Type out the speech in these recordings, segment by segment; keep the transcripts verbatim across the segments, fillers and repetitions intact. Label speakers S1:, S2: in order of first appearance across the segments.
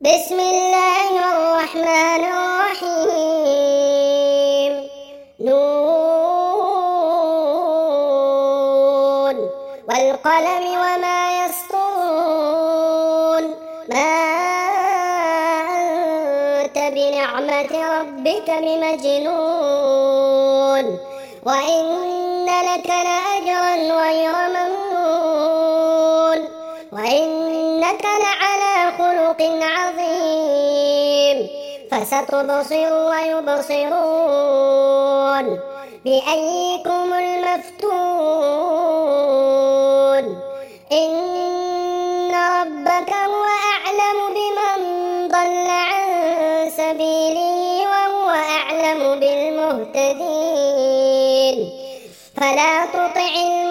S1: بسم الله الرحمن الرحيم. نون والقلم وما يسطرون. ما أنت بنعمة ربك بمجنون، وإن لك لأجرا غير ممنون، وإنك لعلى خلق عظيم. فستبصر ويبصرون بأيكم المفتون. إن ربك هو أعلم بمن ضل عن سبيله وهو أعلم بالمهتدين. فلا تطع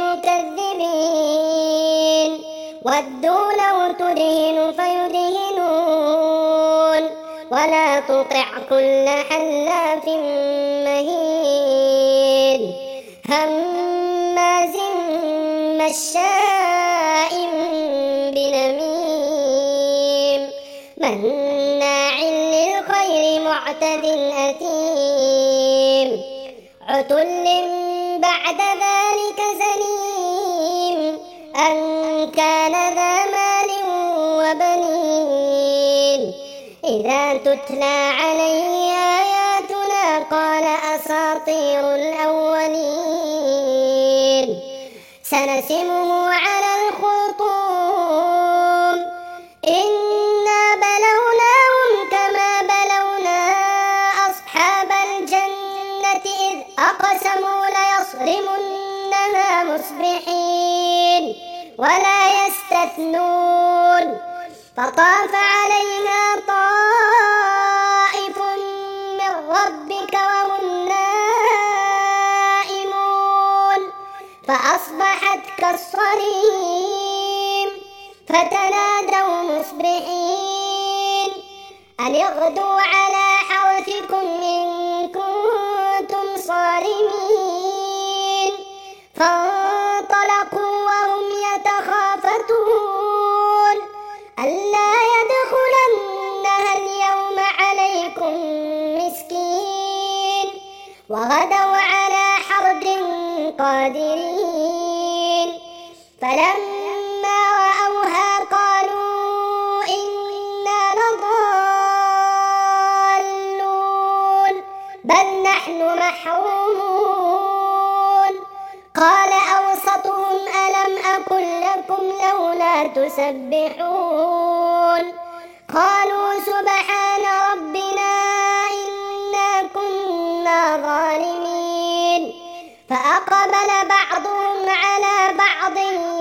S1: المكذبين، ودوا لو تدهن فيدهنون، ولا تطع كل حلاف مهين هماز مشاء بنميم مناع للخير معتد أثيم عتل بعد ذلك زنيم أن كان ذا مال وبنين. إذا تتلى عليه آياتنا قال أساطير الأولين. سنسمه على الخرطوم. إنا بلوناهم كما بلونا أصحاب الجنة إذ أقسموا ليصرمنها مصبحين ولا يستثنون. فطاف عليها طائف من ربك وهم نائمون فأصبحت كالصريم. فتنادوا مصبحين أن اغدوا على حرثكم إن كنتم صارمين. فانطلقوا وهم يتخافتون ألا يدخلنها اليوم عليكم مسكين وغدوا على حرد قادرين. فلما رأوها قالوا إنا لضالون بل نحن محرومون. قال أوسطهم ألم أقل لكم لولا تسبحون. قالوا سبحان ربنا إنا كنا ظالمين. فأقبل بعضهم على بعض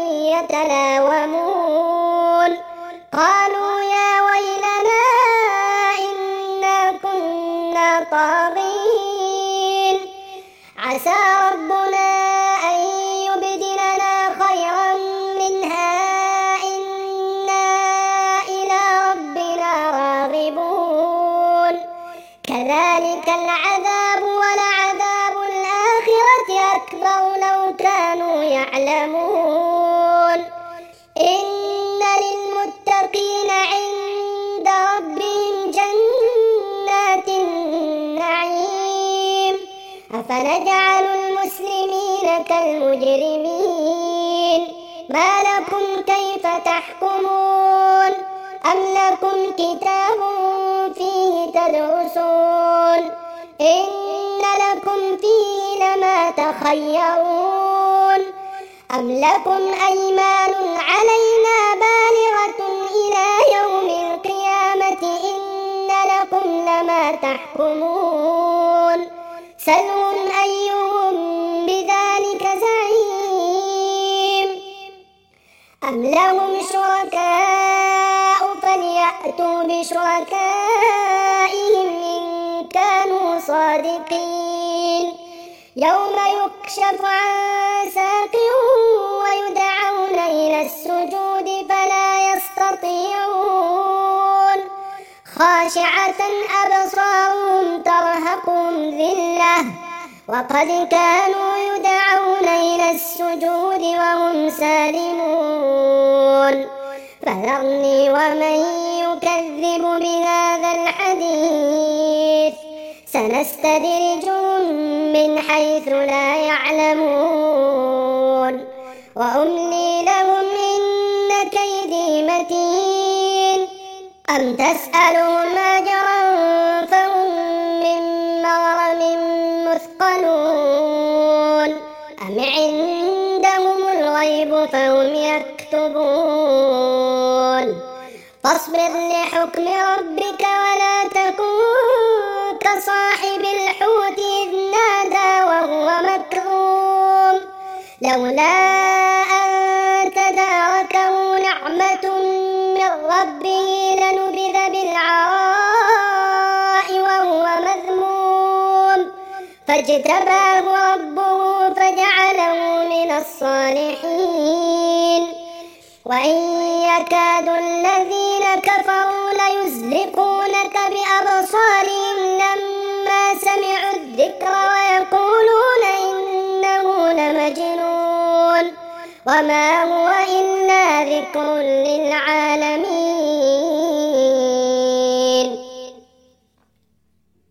S1: يتلاومون قالوا يا ويلنا إنا كنا طاغين. عسى ربنا أن يبدلنا خيرا منها إنا إلى ربنا راغبون. كذلك العذاب ولعذاب الآخرة أكبر لو كانوا يعلمون. إن للمتقين عند ربهم جنات النعيم. أفنجعل المسلمين كالمجرمين؟ ما لكم كيف تحكمون؟ أم لكم كتاب فيه تدرسون؟ إن لكم فيه لما تخيرون. أم لكم أيمان علينا بالغة إلى يوم القيامة إن لكم لما تحكمون. سلهم أيهم بذلك زعيم. أم لهم شركاء فليأتوا بشركائهم إن كانوا صادقين. يوم يكشف عن ساق ويدعون إلى السجود فلا يستطيعون. خاشعة أبصارهم ترهقهم ذلة وقد كانوا يدعون إلى السجود وهم سالمون. فذرني ومن يكذب بهذا الحديث سنستدرجهم من حيث لا يعلمون وأملي لهم إن كيدي متين أم تسألهم أجرا فهم من مغرم مثقلون أم عندهم الغيب فهم يكتبون فاصبر لحكم ربك ولا تكن كصاحب الحوت إذ نادى وهو مكظوم لولا أن تداركه نعمة من ربه لنبذ بالعراء وهو مذموم فاجتباه ربه فجعله من الصالحين وإن يكاد الذين كفروا ليزلقونك بأبصارهم لما سمعوا الذكر ويقولون إنه لمجنون وما هو إلا ذكر للعالمين.